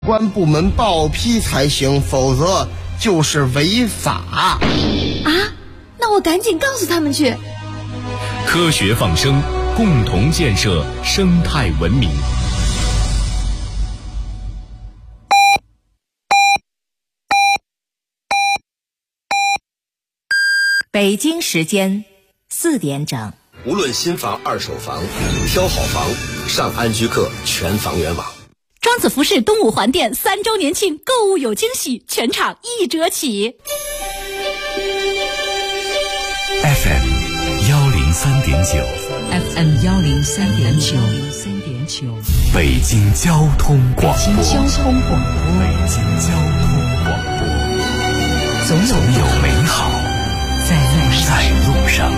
关部门报批才行，否则就是违法。 啊，那我赶紧告诉他们去。 科学放生，共同建设生态文明。 北京时间4点整。 无论新房、二手房，挑好房，上安居客全房源网。 庄子服饰东五环店3周年庆购物有惊喜，全场1折起。 FM 103.9 FM 103.9 北京交通广播。 北京交通广播，总有美好在路上。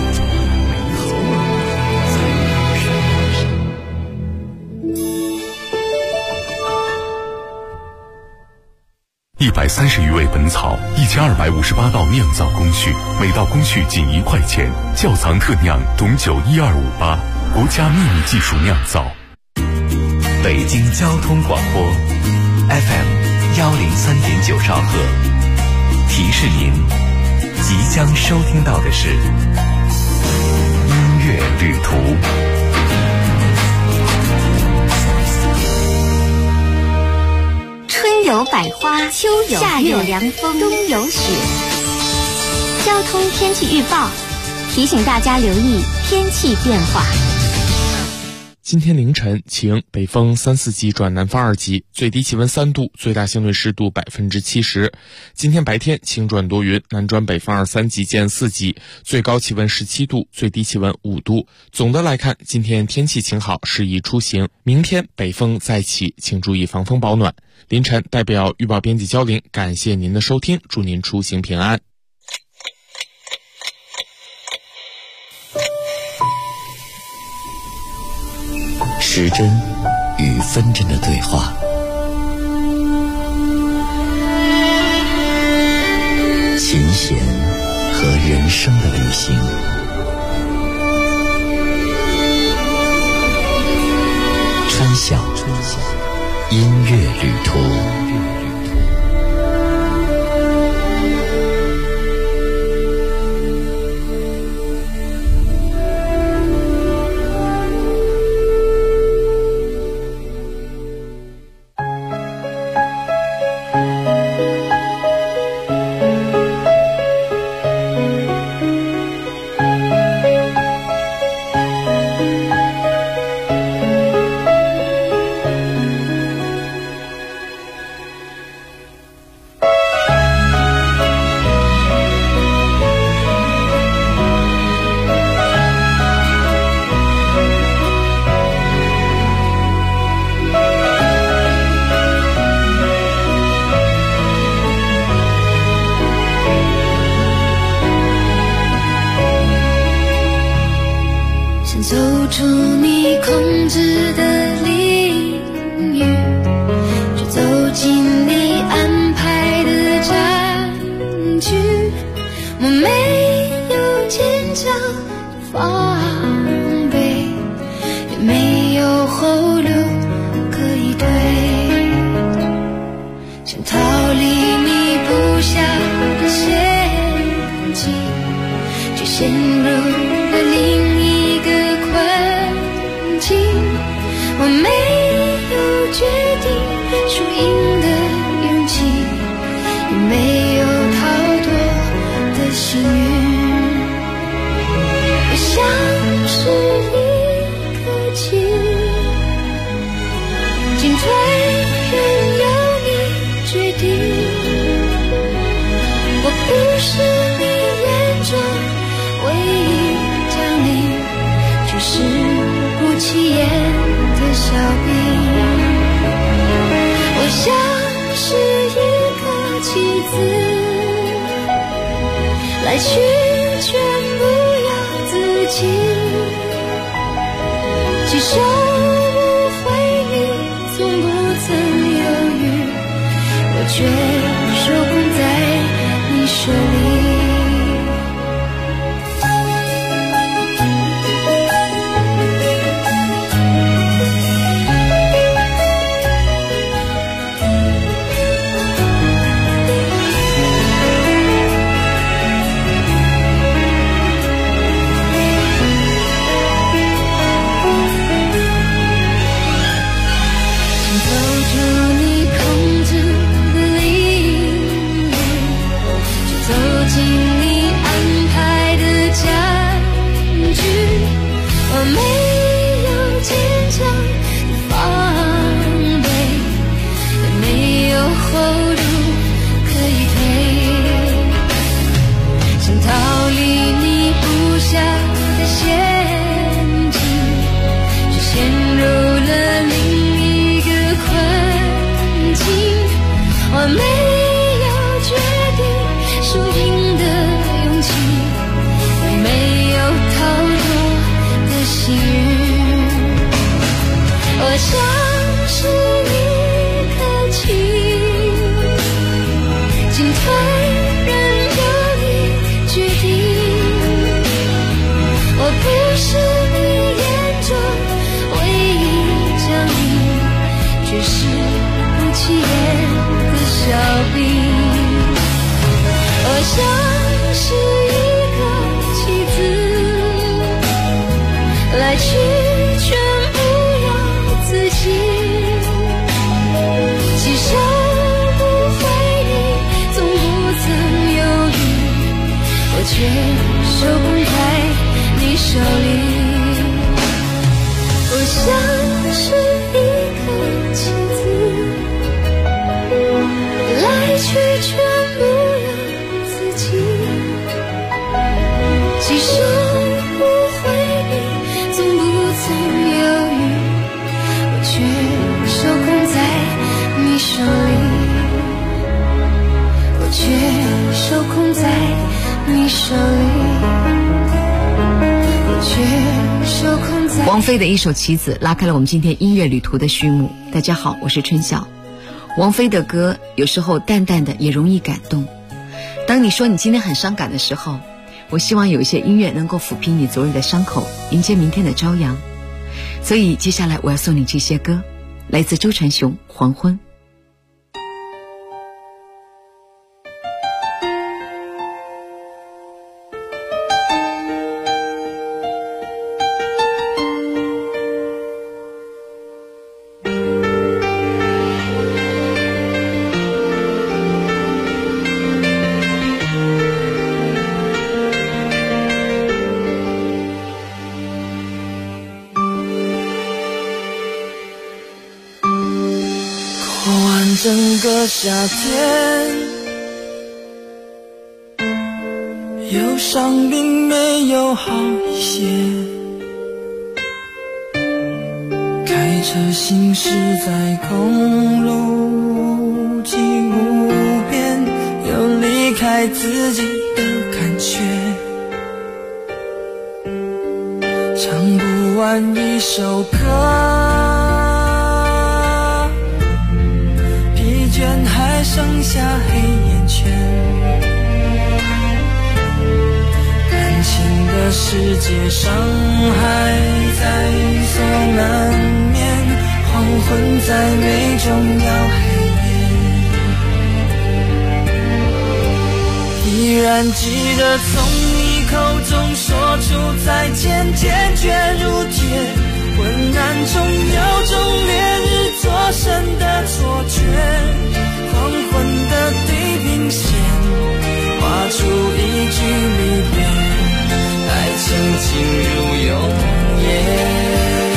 130余味本草，1258道酿造工序，每道工序仅1块钱。窖藏特酿董酒12588，国家秘密技术酿造。 北京交通广播 FM 103.9兆赫，提示您即将收听到的是音乐旅途。 春有百花，秋有夏有凉风，冬有雪。交通天气预报提醒大家留意天气变化。 今天凌晨晴，北风3、4级转南风2级，最低气温3度，最大相对湿度70%。今天白天晴转多云，南转北风2、3级见4级，最高气温17度，最低气温5度。总的来看，今天天气晴好，适宜出行。明天北风再起，请注意防风保暖。凌晨代表预报编辑焦玲，感谢您的收听，祝您出行平安。 时针与分针的对话，琴弦和人生的旅行，春晓音乐旅途。 走出你控制的领域，去走进你安排的战局。我没有坚强的防备，也没有后路可以退，想逃离你布下的陷阱，却陷入了另一个困境。我没有决定输赢的勇气，也没有逃脱的幸运。我像是一颗棋，进退任由你决定。我不是你眼中唯一将领，只是不起眼的小兵。我像是一颗棋子，来去全不由自己，既手无回你从不曾犹豫，我却手捧在你手里。 像是一颗棋，进退任由你决定。我不是你眼中唯一降临，却是不起眼的小兵。我像是一个棋子，来去全不由自己，其实不回你，从不曾犹豫，我却手捧在你手里。我像是一颗棋子，来去全不由自己，其实不回你，从不曾犹豫，我却手控在你手里，我却手控在你手里，我却手控在。 王菲的一首《棋子》拉开了我们今天音乐旅途的序幕。大家好，我是春晓。王菲的歌有时候淡淡的也容易感动。当你说你今天很伤感的时候，我希望有一些音乐能够抚平你昨日的伤口，迎接明天的朝阳。所以接下来我要送你这些歌，来自周传雄《黄昏》。 整个夏天，忧伤并没有好一些，开车行驶在公路，既无边又离开自己的感觉，唱不完一首歌，还剩下黑眼圈，感情的世界伤害在所难免，黄昏在眉中要黑夜，依然记得从你口中说出再见，坚决如铁，昏暗中有种烈日灼身的错觉，黄昏的地平线画出一句离别，爱情进入永夜，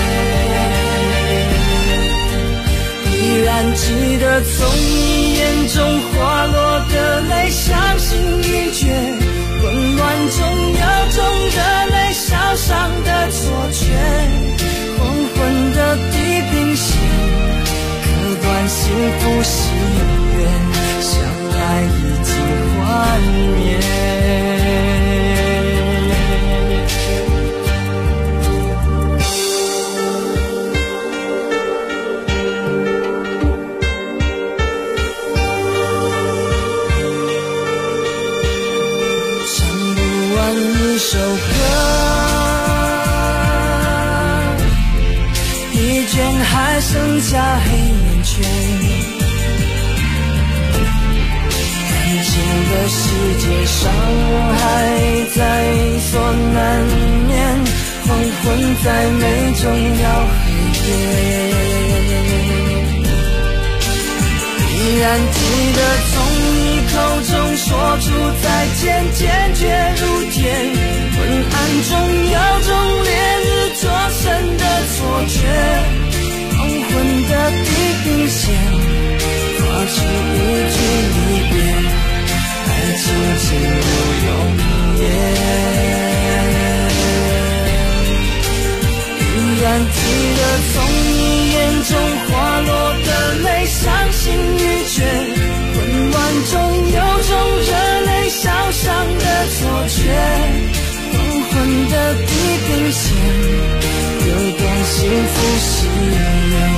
依然记得从你眼中滑落的泪，伤心欲绝，混乱中有种热泪烧伤的错觉，黄昏的地平线割断幸福喜悦，相爱已经幻灭。唱不完一首歌，一卷还剩下黑眼圈，的世界伤害在所难免，黄昏在眉中要黑夜，依然记得从你口中说出再见，坚决如铁，昏暗中有种烈日灼身的错觉，黄昏的地平线画出一句离别，爱情进入永夜，依然记得从你眼中滑落的泪，伤心欲绝，混乱中有种热泪烧伤的错觉，黄昏的地平线割断幸福喜悦，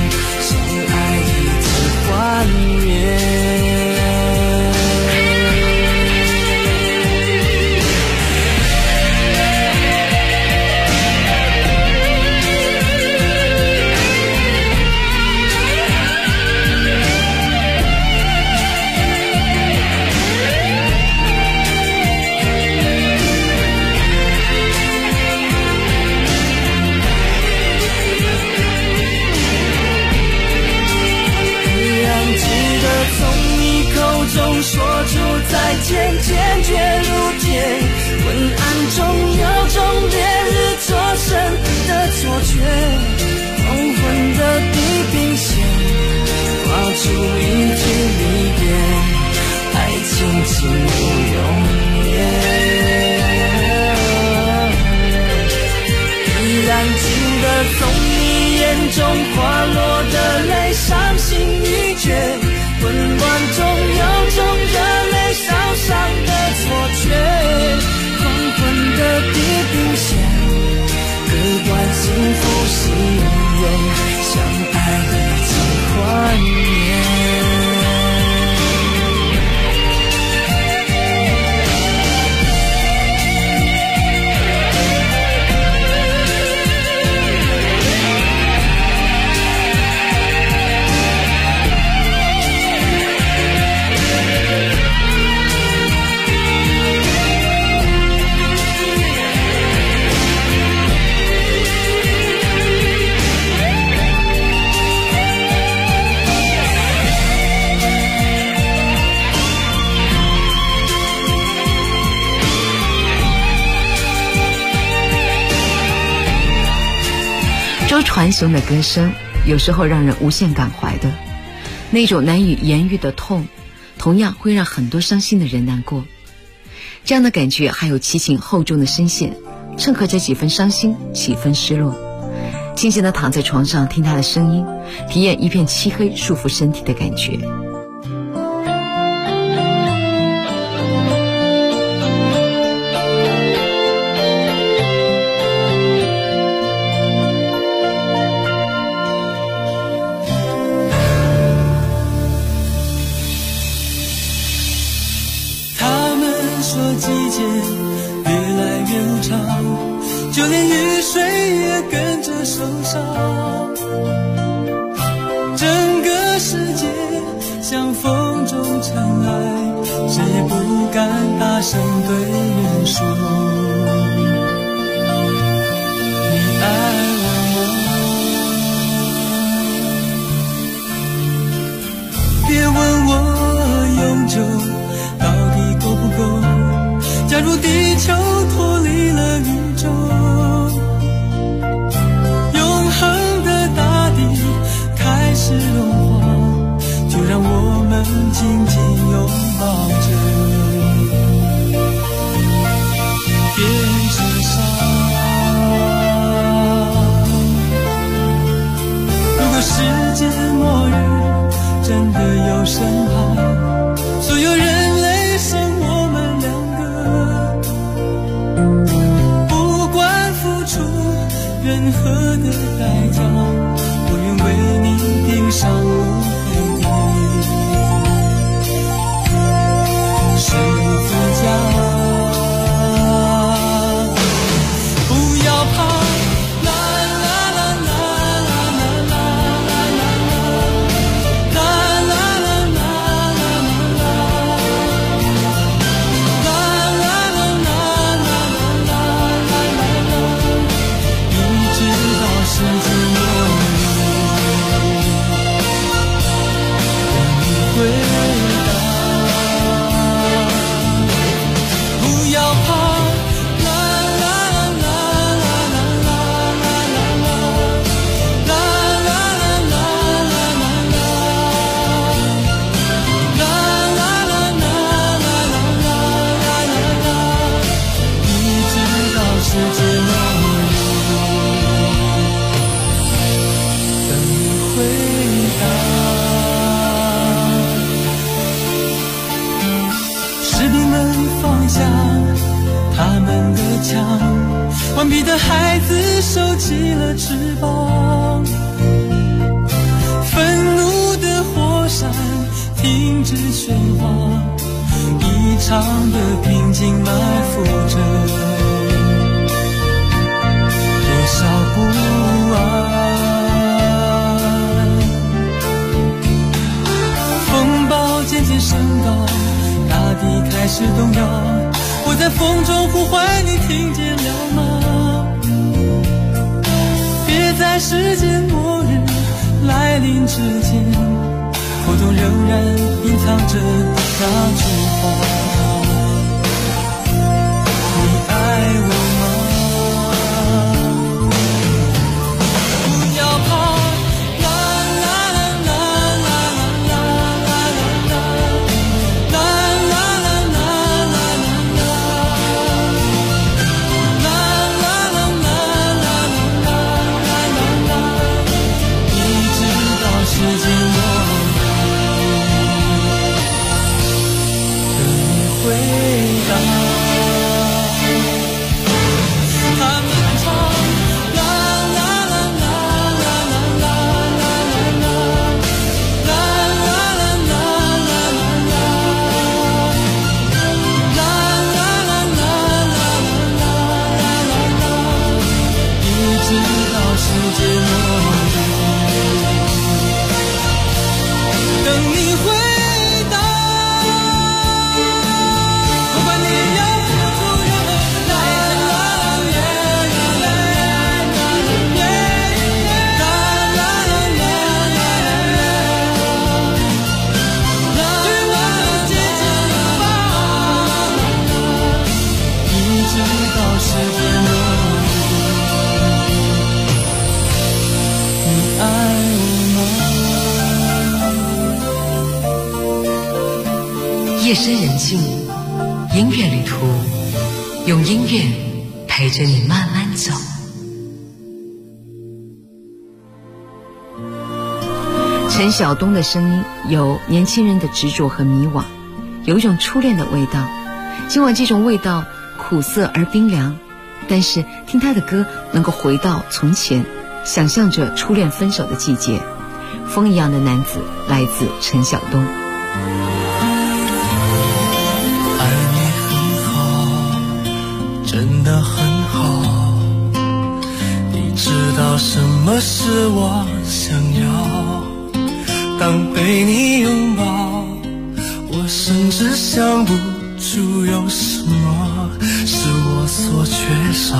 传雄的歌声，有时候让人无限感怀的那种难以言喻的痛，同样会让很多伤心的人难过。这样的感觉还有齐秦厚重的声线，衬合着几分伤心，几分失落。静静地躺在床上听他的声音，体验一片漆黑束缚身体的感觉。 季节越来越无常，就连雨水也跟着受伤。整个世界像风中尘埃，谁也不敢大声对人说你爱我。别问我永久到底够不够，假如地球脱离了宇宙，永恒的大地开始融化，就让我们紧紧拥抱着，变成沙。如果世界末日真的有审判，所有人类剩我们两个，不管付出任何的代价，我愿为你钉上无悔的十字架。不要怕，啦啦啦啦啦啦啦啦啦啦啦啦世界末日，等你回答。不要怕，啦啦啦啦啦啦啦啦啦啦啦啦，你知道世界末日。士兵们放下他们的枪，顽皮的孩子收起了翅膀，愤怒的火山停止喧哗，异常的平静埋伏着多少不安。风暴渐渐升高，大地开始动摇，我在风中呼唤你，听见了吗？别在世界末日来临之前，口中仍然隐藏着那句话，你爱我吗？不要怕，世界末日，等你夜深人静，音乐旅途，用音乐陪着你慢慢走。 陈晓东的声音有年轻人的执着和迷惘，有一种初恋的味道。尽管这种味道苦涩而冰凉，但是听他的歌能够回到从前，想象着初恋分手的季节。风一样的男子来自陈晓东。 爱你很好，真的很好，你知道什么是我想要，当被你拥抱，我甚至想不出有什么是我所缺少。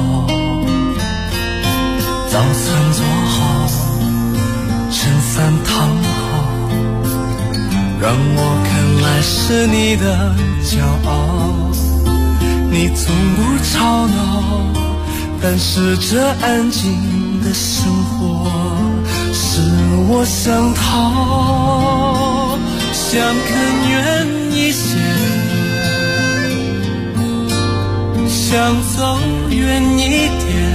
早餐做好，衬衫烫好，让我看来是你的骄傲。你从不吵闹，但是这安静的生活是我想逃，想更远一些，想走远一点。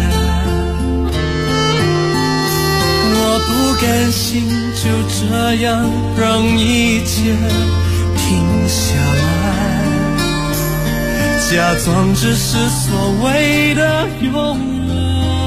我不甘心就这样让一切停下来，假装只是所谓的永远。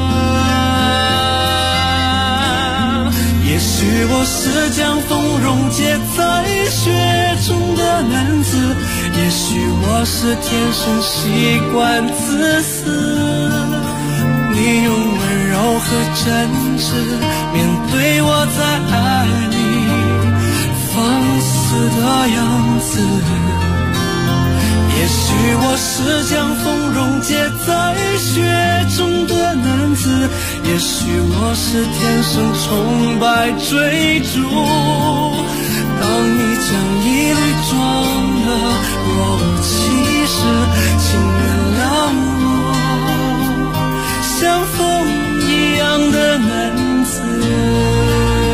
也许我是将风溶解在雪中的男子，也许我是天生习惯自私，你用温柔和真挚面对我在爱里放肆的样子。也许我是将风溶解在雪中的男子，也许我是天生崇拜追逐，当你将一缕装得若无其事，请原谅我像风一样的男子。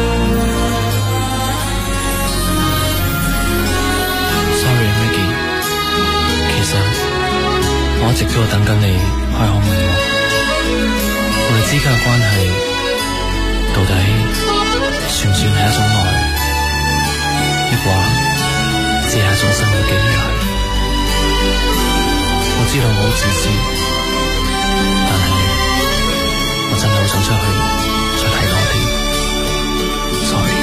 我一直都等緊你開口問我，我哋之間嘅關係到底算唔算係一種愛，抑或只係一種生活嘅依賴？我知道我好自私，但係我真係好想出去再睇多啲。Sorry。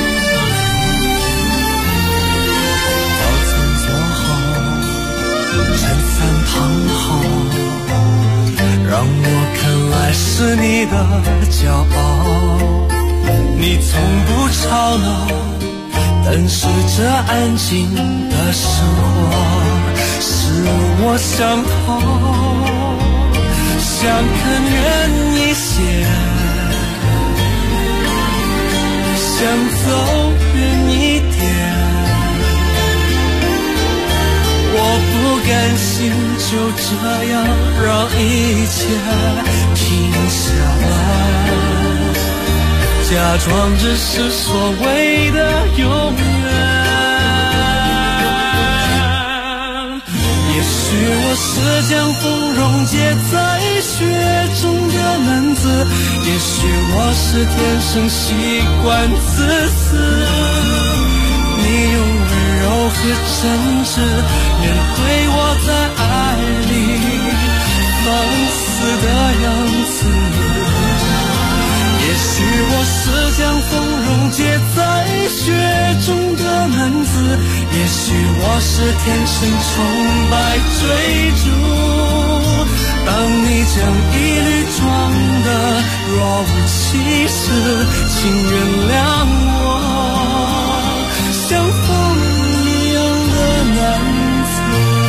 早餐做好，衬衫燙好，让我看来是你的骄傲。你从不吵闹，但是这安静的生活是我想逃，想看远一些，想走远一点。我不甘心就这样让一切停下来，假装只是所谓的永远。也许我是将风溶解在雪中的男子，也许我是天生习惯自私，你用温柔和真挚面对我在爱里放肆的样子。也许我是将风溶解在雪中的男子，也许我是天生崇拜追逐，当你将一缕装得若无其事，请原谅我像风一样的男子。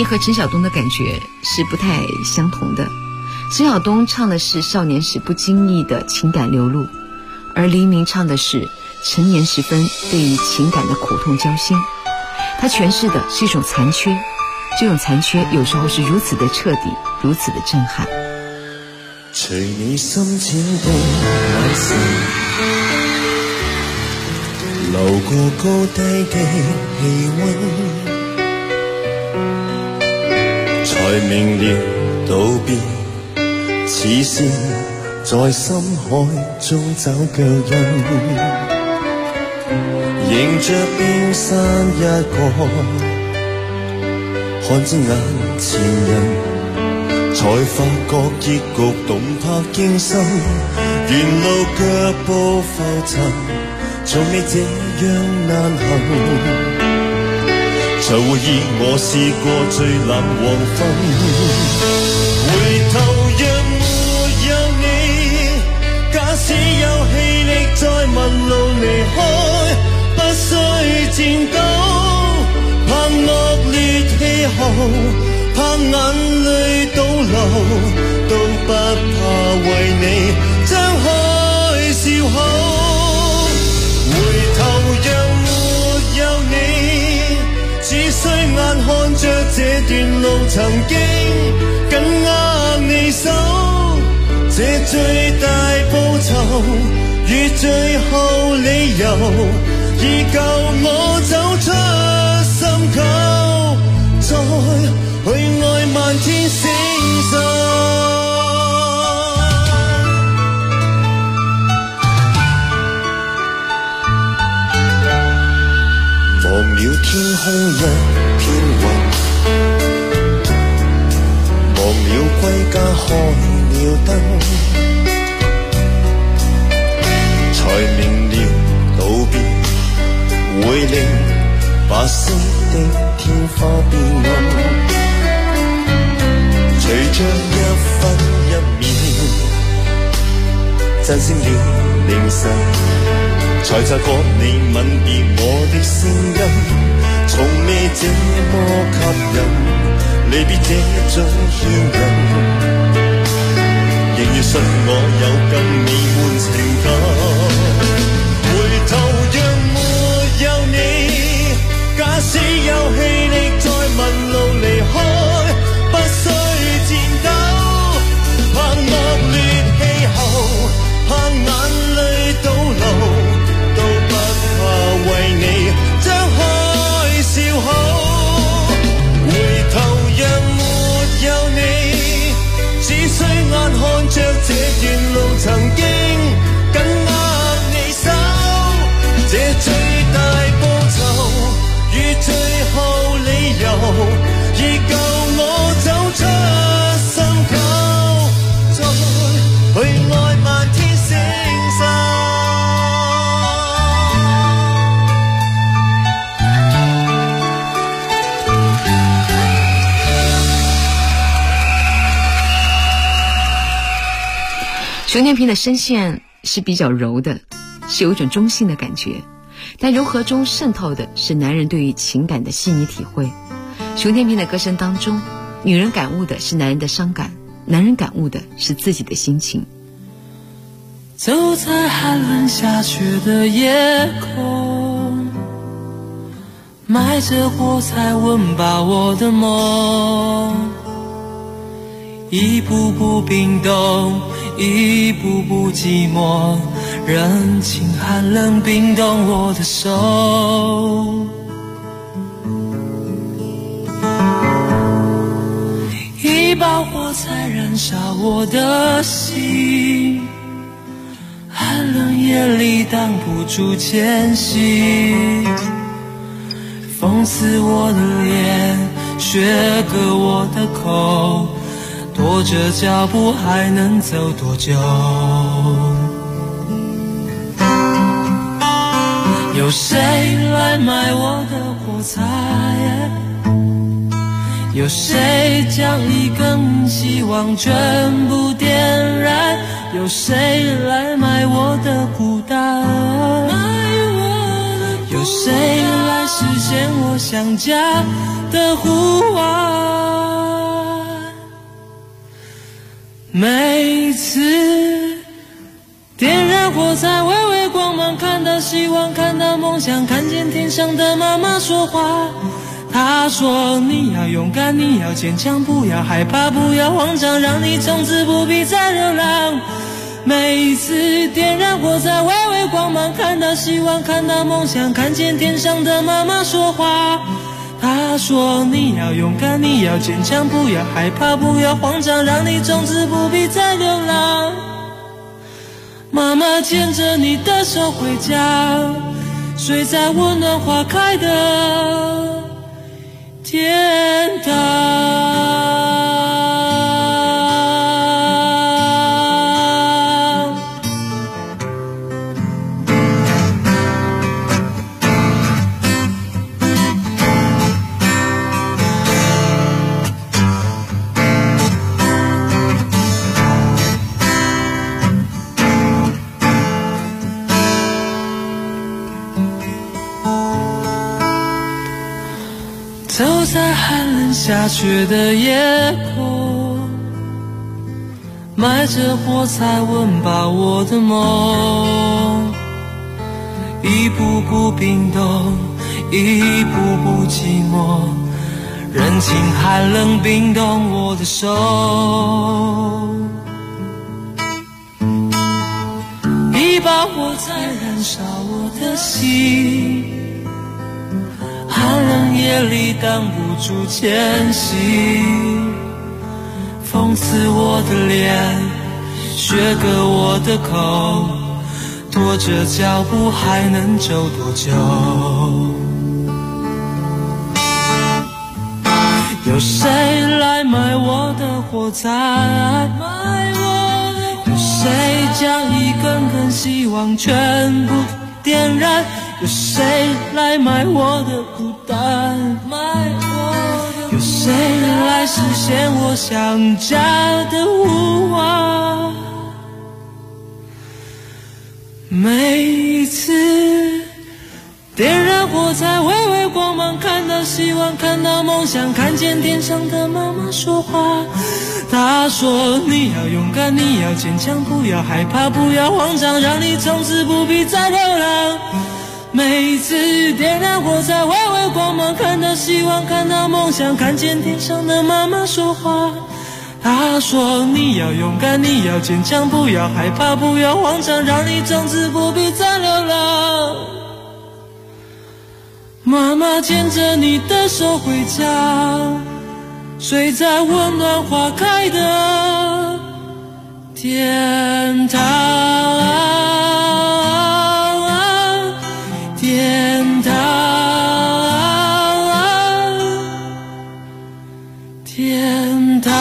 和陈晓东的感觉是不太相同的。陈晓东唱的是少年时不经意的情感流露，而黎明唱的是成年时分对于情感的苦痛交心。他诠释的是一种残缺，这种残缺有时候是如此的彻底，如此的震撼。 隨你深淺的眼神，流過高低的氣溫，才明了道別似線在深海中找腳印，迎着冰山一個，看睜眼前人，才發覺結局動魄驚心，沿路腳步浮沉，從未這樣難行，才會意我試過最冷黃昏，回頭若沒有你，假使有氣力再問路離開，不需戰鬥，怕惡劣氣候，怕眼淚倒流，都不怕為你張開笑口。回頭若沒有你，只需眼看着這段路曾經緊握你手，這最大報酬與最後理由，已夠我走出深溝，再去愛漫天星辰，忘了天空一片雲，忘了歸家開了燈，才明了道別會令白色的天花變暗，隨着一分一秒，震醒了凌晨，才察覺你吻別我的聲音，從未這麼吸引，離別這種牽引，仍然信我有更美滿情感。回頭若沒有你，假使有氣力再問路離開，不需戰鬥，怕惡劣氣候，怕眼淚倒流，都不怕為你張開笑口。回頭若沒有你，只需眼看着這段路曾經緊握你手，這最大報酬與最後理由，已夠我走出深溝，再去愛漫天星辰。 熊天平的声线是比较柔的，是有一种中性的感觉，但柔和中渗透的是男人对于情感的细腻体会。熊天平的歌声当中，女人感悟的是男人的伤感，男人感悟的是自己的心情。 走在寒冷下雪的夜空，埋着火柴温饱我的梦，一步步冰冻，一步步寂寞，任情寒冷冰冻我的手。一把火柴燃烧我的心，寒冷夜里挡不住前行，风刺我的脸，雪割我的口，拖着脚步还能走多久？有谁来买我的火柴？有谁将一根希望全部点燃？有谁来买我的孤单？有有谁来实现我想家的呼唤？每次点燃火柴，微微光芒，看到希望，看到梦想，看见天上的妈妈说话。她说你要勇敢，你要坚强，不要害怕，不要慌张，让你从此不必再流浪。每一次点燃火柴，微微光芒，看到希望，看到梦想，看见天上的妈妈说话。她说你要勇敢，你要坚强，不要害怕，不要慌张，让你从此不必再流浪。妈妈牵着你的手回家，睡在温暖花开的天堂。走在寒冷下雪的夜空，埋着火柴温饱我的梦，一步步冰冻，一步步寂寞，人情寒冷冰冻我的手，一把火柴燃烧我的心，寒冷夜里挡不住前行，风刺我的脸，雪割我的口，拖着脚步还能走多久？有谁来买我的火柴？有谁将一根根希望全部点燃？有谁来买我的孤单？有谁来实现我想家的呼唤？每一次点燃火柴，微微光芒，看到希望，看到梦想，看见天上的妈妈说话。她说你要勇敢，你要坚强，不要害怕，不要慌张，让你从此不必再流浪。每一次点燃火柴，微微光芒，看到希望，看到梦想，看见天上的妈妈说话。她说你要勇敢，你要坚强，不要害怕，不要慌张，让你从此不必再流浪。妈妈牵着你的手回家，睡在温暖花开的天堂。天堂，天堂，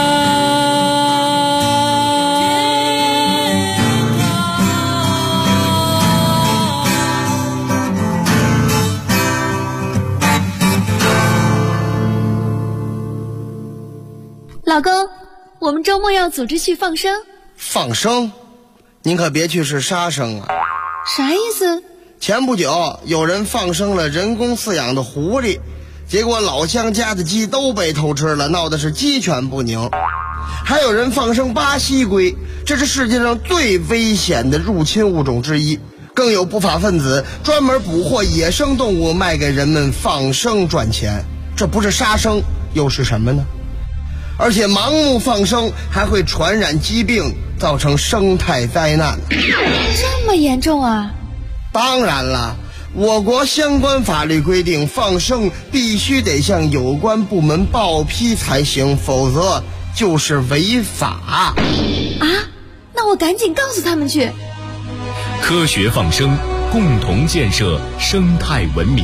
老公，我们周末要组织去放生。 放生？您可别去是杀生啊！ 啥意思？ 前不久有人放生了人工饲养的狐狸，结果老乡家的鸡都被偷吃了，闹的是鸡犬不宁。还有人放生巴西龟，这是世界上最危险的入侵物种之一。更有不法分子专门捕获野生动物卖给人们放生赚钱，这不是杀生又是什么呢？而且盲目放生还会传染疾病，造成生态灾难。 这么严重啊？ 当然了，我国相关法律规定，放生必须得向有关部门报批才行，否则就是违法。 啊？那我赶紧告诉他们去。 科学放生，共同建设生态文明。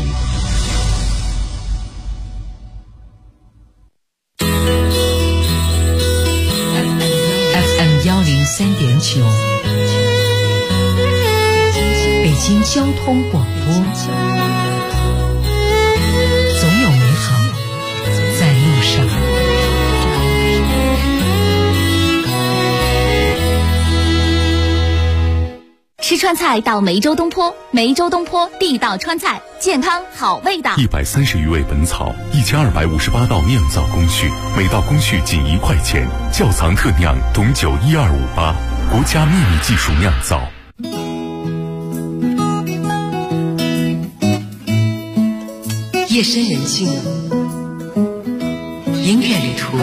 FM 103.9，北京交通广播。总有美好在路上。 吃川菜到梅州东坡，梅州东坡地道川菜，健康好味道。 130余味本草，1258道酿造工序，每道工序仅1块钱，窖藏特酿董酒12588，国家秘密技术酿造。 夜深人静，音乐旅途，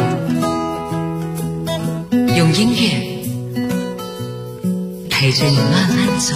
用音乐陪着你慢慢走。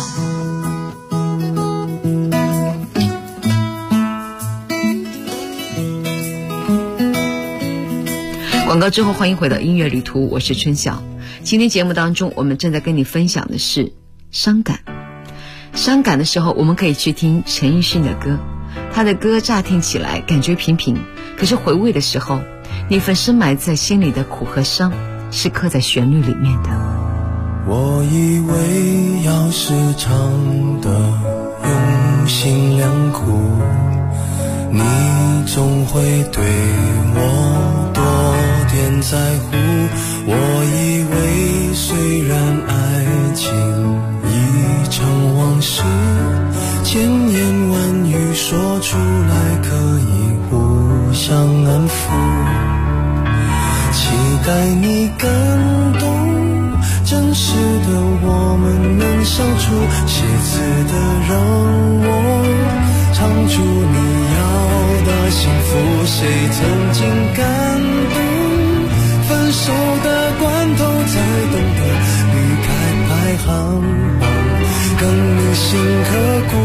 广告之后，欢迎回到音乐旅途，我是春晓。今天节目当中，我们正在跟你分享的是伤感。伤感的时候，我们可以去听陈奕迅的歌。他的歌乍听起来感觉平平，可是回味的时候，那份深埋在心里的苦和伤是刻在旋律里面的。 我以为要是唱得用心良苦，你总会对我多点在乎。我以为虽然爱情已成往事，千言万语说出来可以互相安抚，期待你感动，真实的我们能相处，写字的让我唱出你要的幸福。谁曾经感动，分手的关头才懂得离开排行榜更铭心刻骨。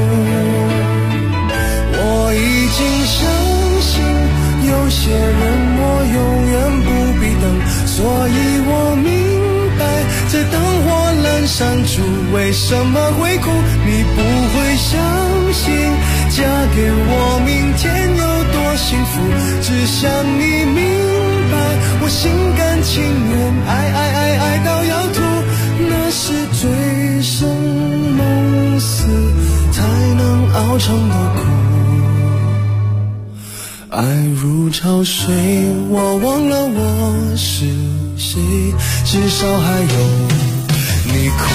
我已经相信有些人我永远不必等，所以我明白在灯火阑珊处为什么会哭。你不会相信嫁给我明天有多幸福，只想你明白我心甘情愿爱到要吐，那是醉生梦死才能熬成的苦。爱如潮水，我忘了我是谁，至少还有你哭。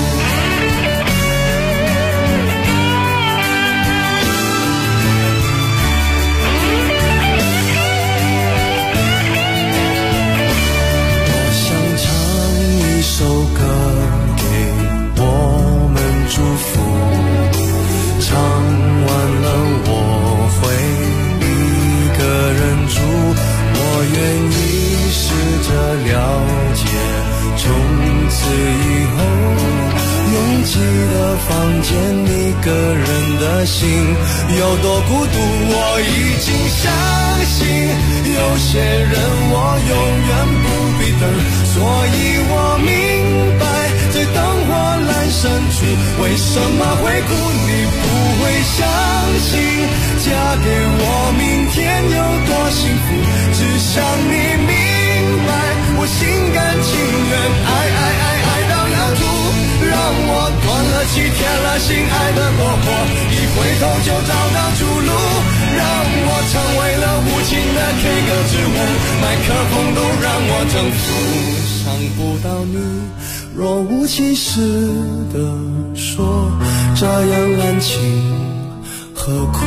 我想唱一首歌给我们祝福，唱完了我会个人住，我愿意试着了解，从此以后拥挤的房间一个人的心有多孤独。我已经相信有些人我永远不必等，所以我明白在灯火阑珊处为什么会哭。你不会相信嫁给我明天有多幸福，只想你明白我心甘情愿爱到要吐，让我断了气铁了心爱的过火，一回头就找到出路，让我成为了无情的 K 歌之舞，麦克风都让我征服。想不到你若无其事地说这样安静何苦，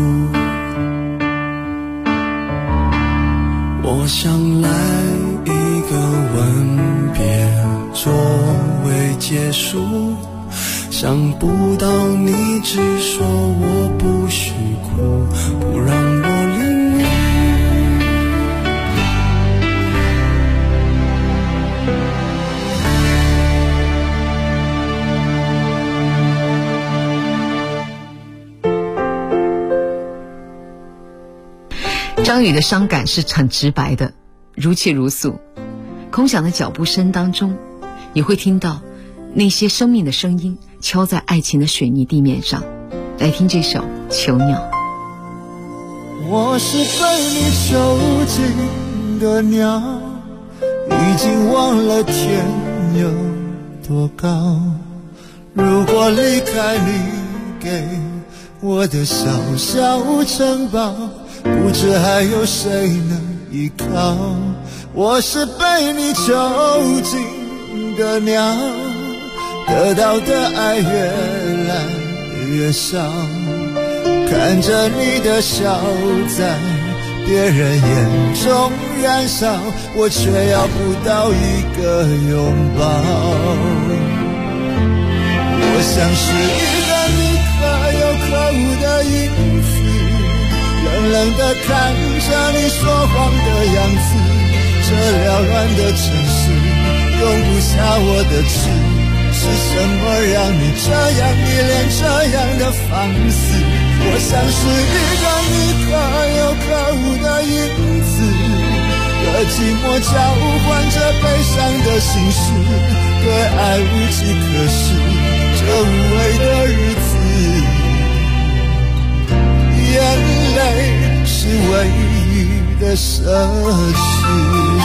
我想来一个吻别作为结束，想不到你只说我不许哭，不让我领悟。 张宇的伤感是很直白的，如泣如诉。空想的脚步声当中，你会听到那些生命的声音敲在爱情的水泥地面上。来听这首《囚鸟》。 我是被你囚禁的鸟，已经忘了天有多高。如果离开你给我的小小城堡，不知还有谁能依靠。我是被你囚禁的鸟， 得到的爱越来越少，看着你的笑在别人眼中燃烧，我却要不到一个拥抱。我像是一个你可有可无的影子，冷冷地看着你说谎的样子，这缭乱的城市容不下我的痴，是什么让你这样迷恋这样的放肆？我像是一个你可有可无的影子，和寂寞交换着悲伤的心事，对爱无计可施，这无味的日子，眼泪是唯一的奢侈。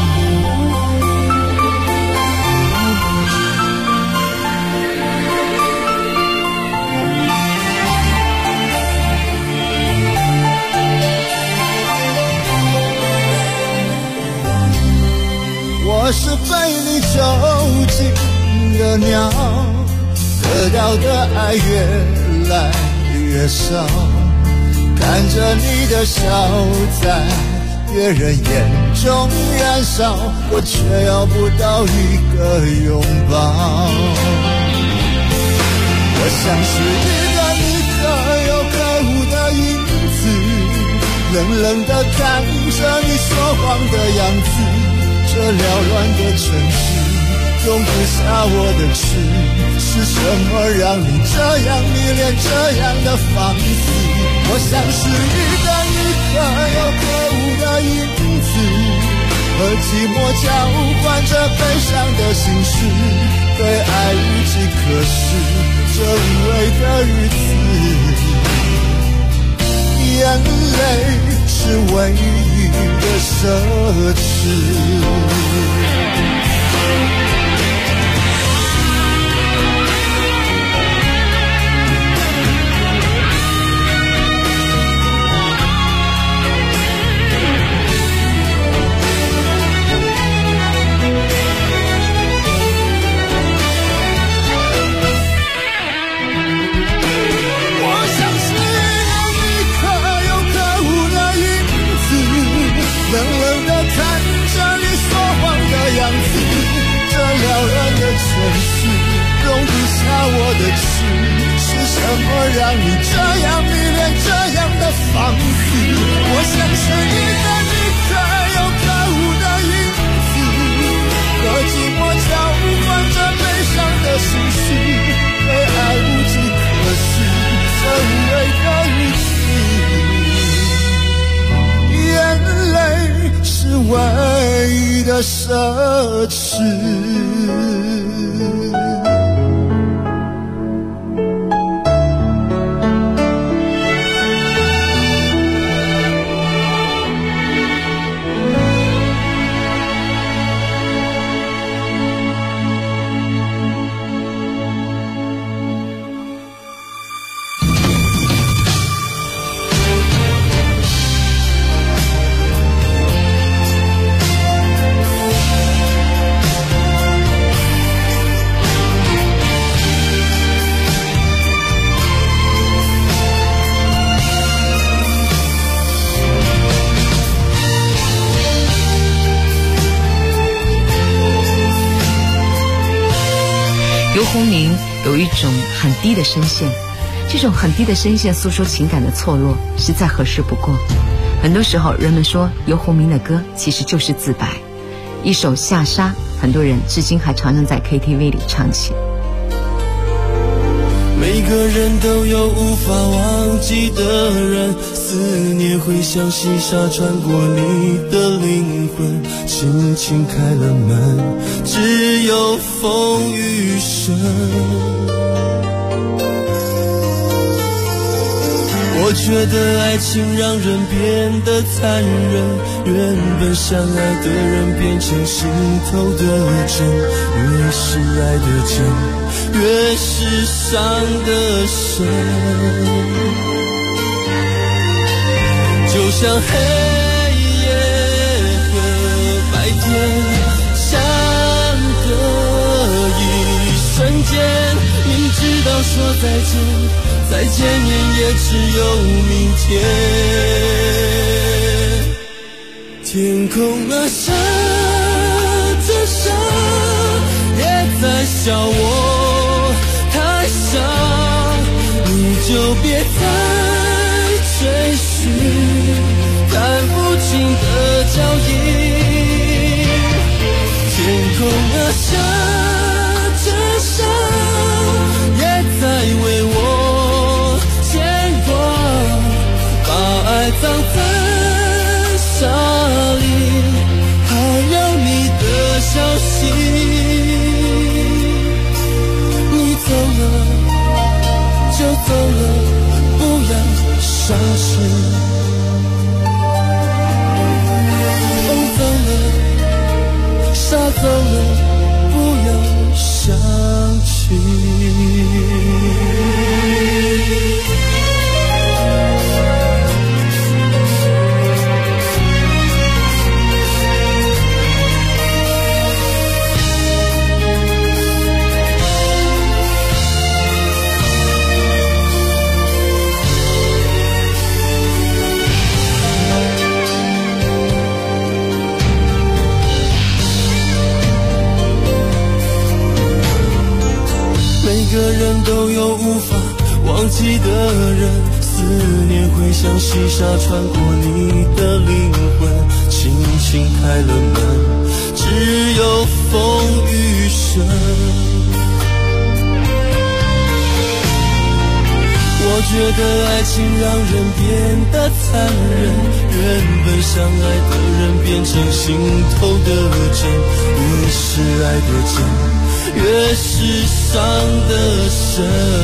我是被你囚禁的鸟，得到的爱越来越少，看着你的笑在别人眼中燃烧，我却要不到一个拥抱。我像是一个你可有可无的影子，冷冷地看着你说谎的样子，这缭乱的城市容不下我的痴，是什么让你这样迷恋这样的放肆？我像是一个你可有可无的影子，和寂寞交换着悲伤的心事，对爱无计可施，这无味的日子，眼泪是唯一的奢侈。冷冷地看着你说谎的样子，这缭乱的城市容不下我的痴，是什么让你这样迷恋这样的放肆？我像是一个你可有可无的影子，和寂寞交换着悲伤的心事，对爱无计可施，这无味的日子，眼泪是唯一的奢侈。 游鸿明有一种很低的声线，这种很低的声线诉说情感的错落实在合适不过。很多时候人们说游鸿明的歌其实就是自白，一首《下沙》很多人至今还常常在 KTV 里唱起。 每个人都有无法忘记的人，思念会像细沙穿过你的灵魂，轻轻开了门，只有风雨声。我觉得爱情让人变得残忍，原本相爱的人变成心头的针，越是爱的真，越是伤得深。就像黑夜和白天相隔一瞬间， 说再见，再见面也只有明天。天空啊，下着沙，也在笑我太傻，你就别再追寻看不清的脚印。天空啊，下着沙，也在为我牵挂，把爱葬在沙里，还有你的消息。你走了就走了，不要伤心。风走了，沙走了，不要想起。每个人都有无法忘记的人，思念会像细沙穿过你的灵魂，轻轻开了门，只有风雨声。我觉得爱情让人变得残忍，原本相爱的人变成心头的针，越是爱的真，越是伤得深，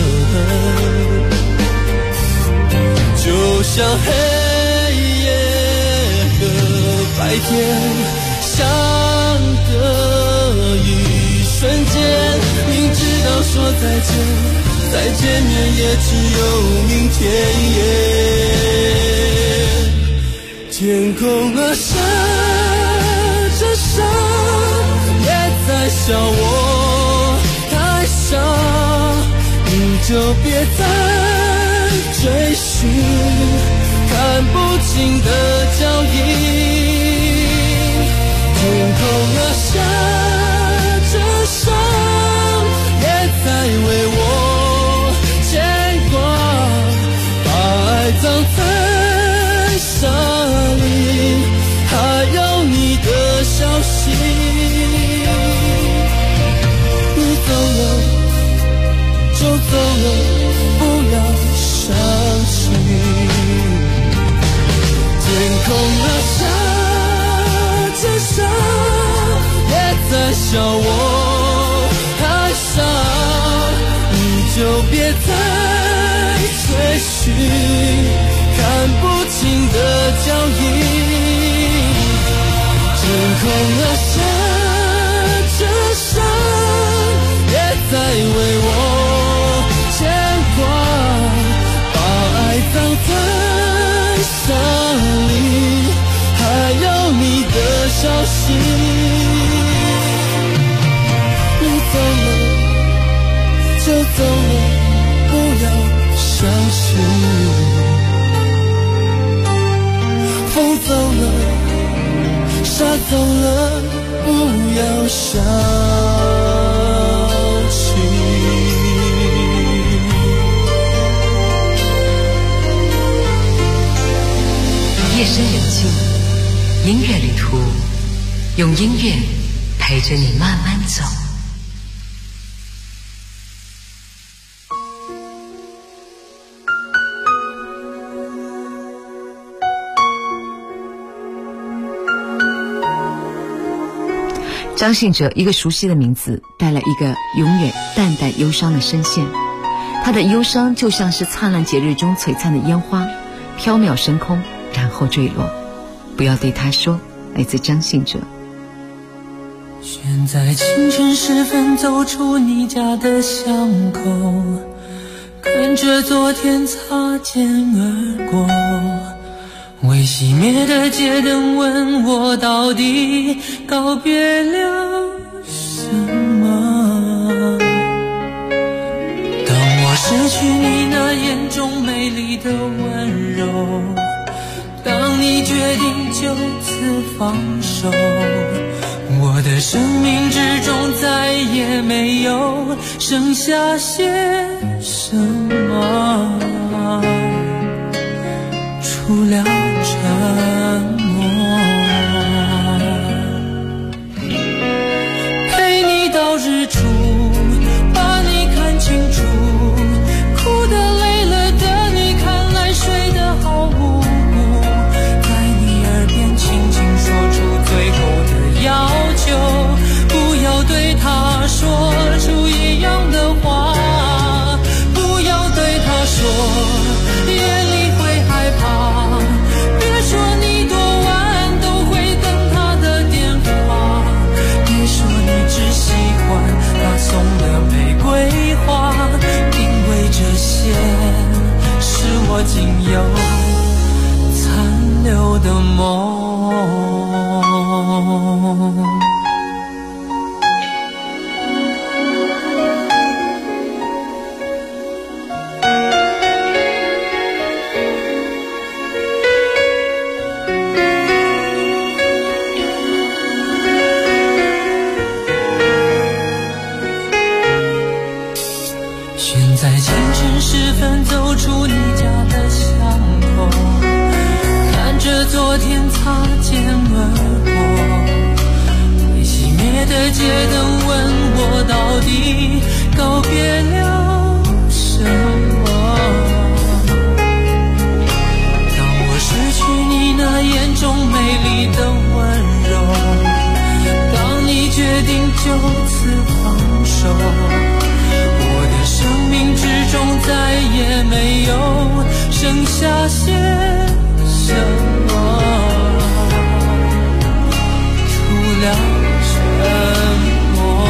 就像黑夜和白天相隔一瞬间，明知道说再见，再见面也只有明天。天空啊，下着沙，也在笑我太傻，你就别再追寻看不清的脚印。天空啊，下着沙，也在为我牵挂，把爱葬在沙里，还有你的消息。你走了就走了，不要伤心。天空啊，下着沙，也在笑我太傻，你就别再追寻看不清的脚印。天空啊，下着沙，也在为我牵挂，把爱葬在沙里，还有你的消息。你走了就走了，不要伤心。风走了，沙走了，不要想起。 夜深人静，音乐旅途，用音乐陪着你慢慢走。 张信哲，一个熟悉的名字，带来一个永远淡淡忧伤的声线。他的忧伤就像是灿烂节日中璀璨的烟花，飘渺升空，然后坠落。不要对他说，来自张信哲。 选在清晨时分走出你家的巷口，看着昨天擦肩而过，未熄灭的街灯问我到底告别了什么。当我去你那眼中美丽的温柔，当你决定就此放手，我的生命之中再也没有剩下些什么，除了沉默。陪你到日出，把你看清楚，哭得累了的你看来睡得好无辜，在你耳边轻轻说出最后的要求，不要对他说出一样的话，不要对他说夜里会害怕，别说你多晚都会等他的电话，别说你只喜欢他送的玫瑰花，因为这些是我仅有残留的梦。选在清晨时分走出你家的巷口，看着昨天擦肩而过，未熄灭的街灯问我到底告别了什么。当我失去你那眼中美丽的温柔，当你决定就此放手，生命之中再也没有剩下些什么，除了沉默。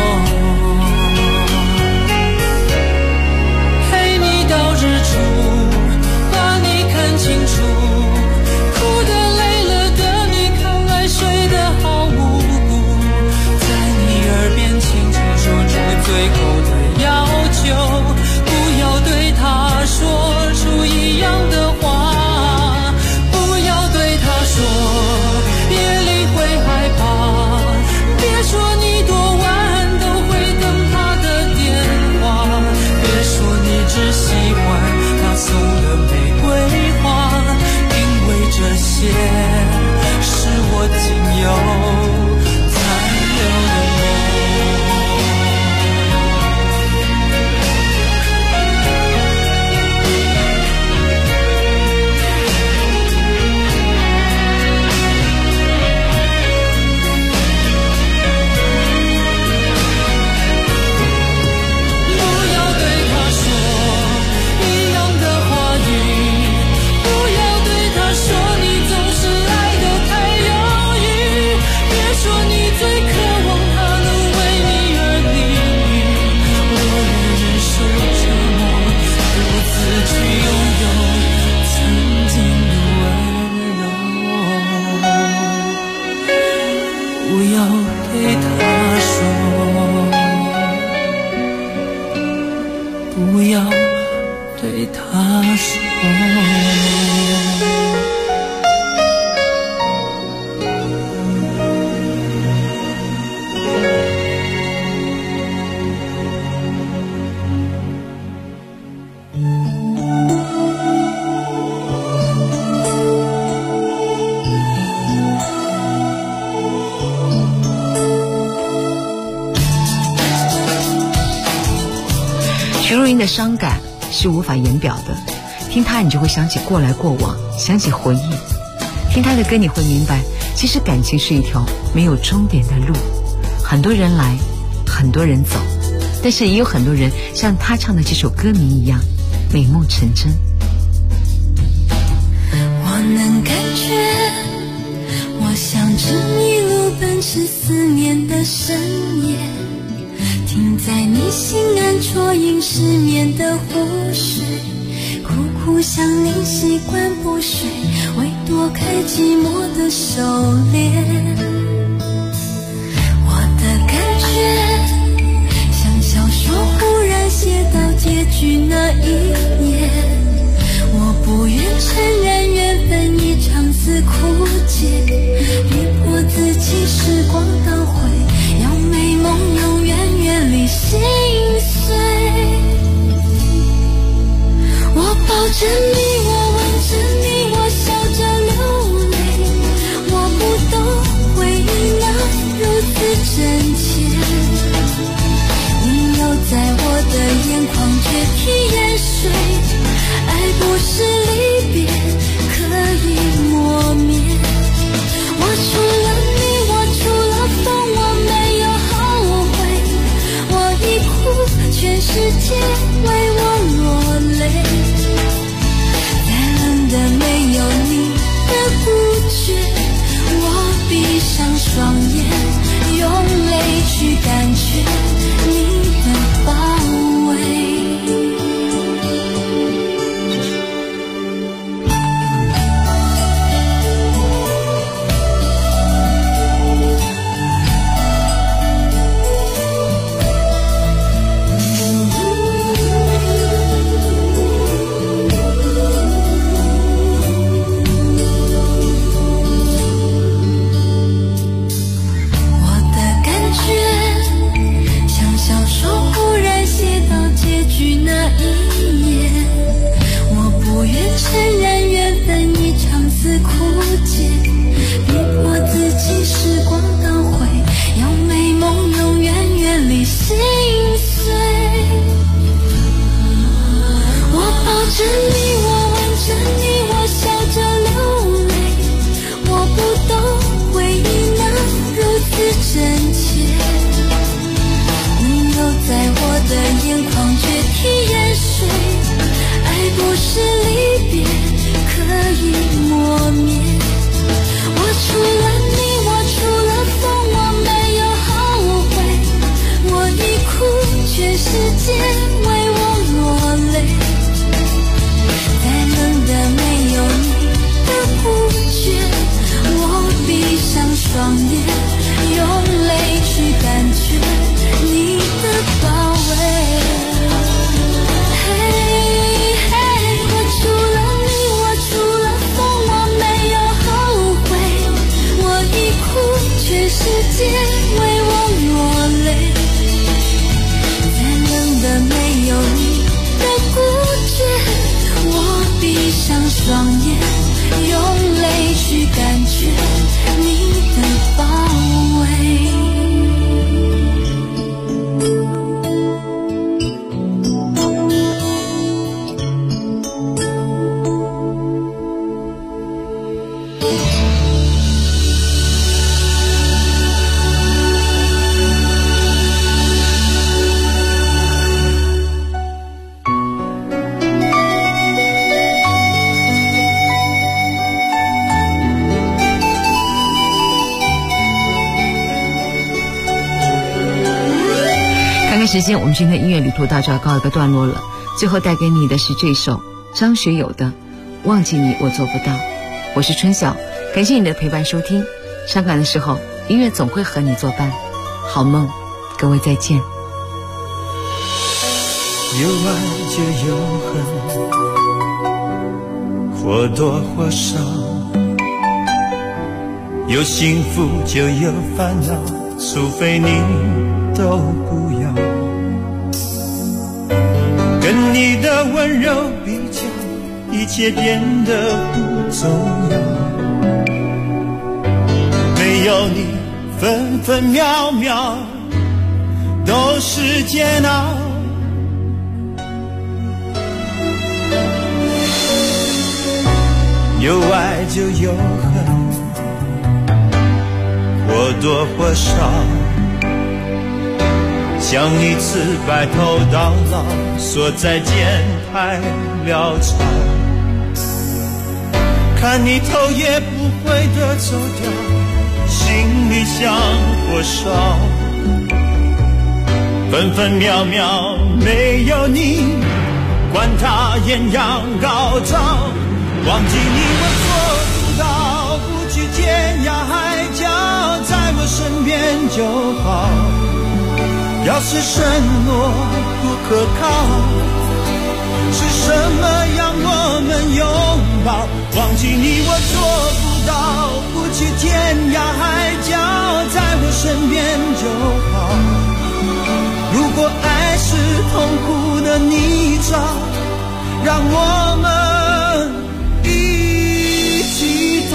陪你到日出，把你看清楚，哭得累了的你看来睡得好无辜，在你耳边轻轻说出最后的要求，不要对他说出一样的话，不要对他说夜里会害怕，别说你多晚都会等他的电话，别说你只喜欢他送的玫瑰花，因为这些是我仅有残留的梦。不要对他说。 徐若瑄的伤感是无法言表的，听她你就会想起过来过往，想起回忆。听她的歌你会明白，其实感情是一条没有终点的路，很多人来，很多人走，但是也有很多人像她唱的这首歌名一样，美梦成真。 我能感觉，我像只一路奔驰思念的深夜，停在你心安啜饮失眠的湖水，苦苦想你习惯不睡，为躲开寂寞的狩猎。我的感觉像小说忽然写到结局那一看时间，我们今天音乐旅途到这要告一个段落了。最后带给你的是这首张学友的《忘记你我做不到》。我是春晓，感谢你的陪伴收听。伤感的时候，音乐总会和你作伴。好梦，各位再见。 有爱就有恨，或多或少，有幸福就有烦恼，除非你都不要。跟你的温柔比较，一切变得不重要。没有你，分分秒秒都是煎熬。有爱就有恨，或多或少，像一次白头到老，说再见太潦草，看你头也不回地走掉，心里像火烧，分分秒秒没有你，管它艳阳高照，忘记你我做不到，不去天涯海角，在我身边就好。要是承诺不可靠，是什么让我们拥抱？忘记你我做不到，不去天涯海角，在我身边就好。如果爱是痛苦的泥沼，让我们一起逃。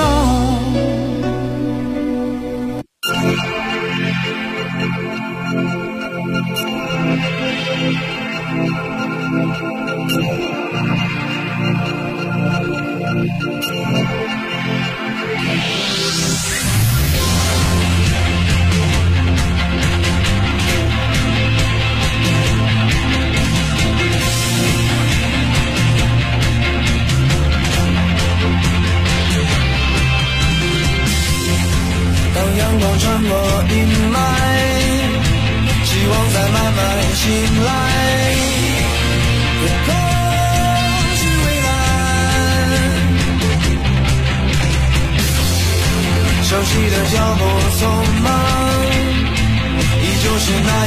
当阳光穿过阴霾，希望在慢慢醒来，天空是蔚蓝，熟悉的脚步匆忙，依旧是那